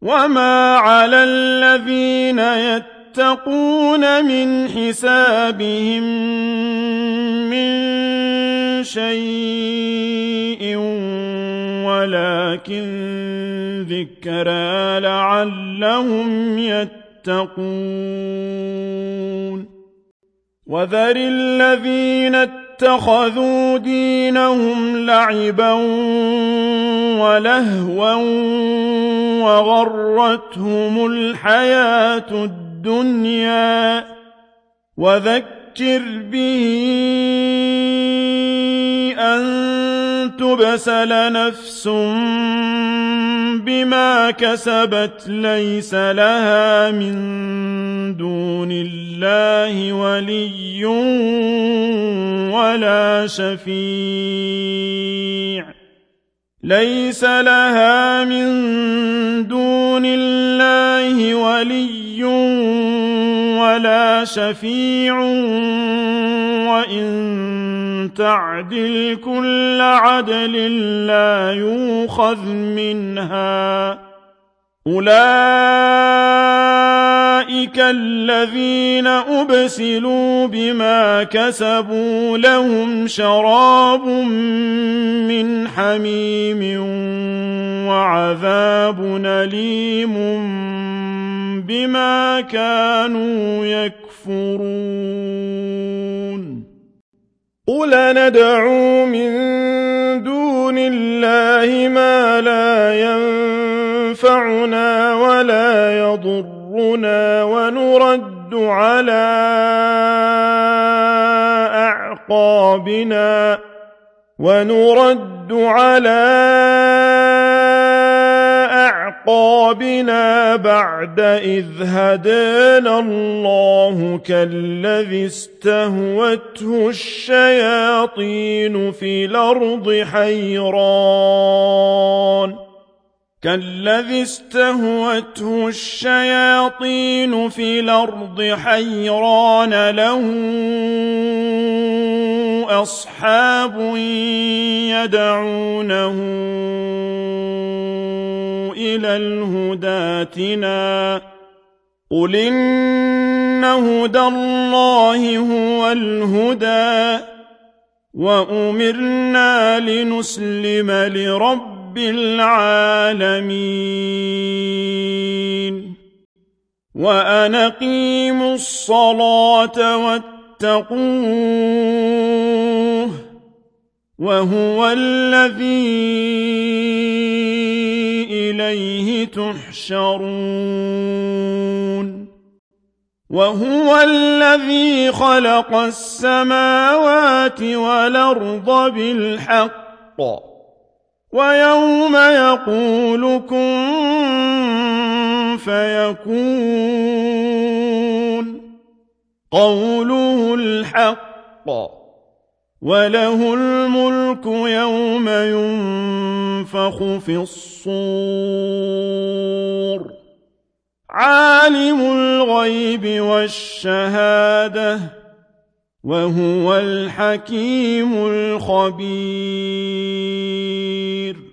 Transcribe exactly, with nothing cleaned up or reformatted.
وما على الذين يتقون من حسابهم من شيء ولكن ذكرى لعلهم يتقون وذر الذين اتخذوا دينهم لعبا ولهوا وغرتهم الحياة الدنيا وذكر به أن تبسل نفس بما كسبت ليس لها من دون الله ولي ولا شفيع ليس لها من دون الله ولي ولا شفيع وإن تعدل كل عدل لا يؤخذ منها أولئك الذين أبسلوا بما كسبوا لهم شراب من حميم وعذاب أليم بما كانوا يكفرون قل ندعو من دون الله ما لا ينفعنا ولا يضرنا ونرد على أعقابنا ونرد على أعقابنا بعد إذ هدانا الله كالذي استهوته الشياطين في الأرض حيران كالذي استهوته الشياطين في الأرض حيران له أصحاب يدعونه إلى الهدى ائتنا قل إن هدى الله هو الهدى وأمرنا لنسلم لرب العالمين وأن أقيموا الصلاة واتقوه وهو الذي إليه تحشرون وهو الذي خلق السماوات والأرض بالحق ويوم يقول كن فيكون قوله الحق وله الملك يوم ينفخ في الصور عالم الغيب والشهادة وهو الحكيم الخبير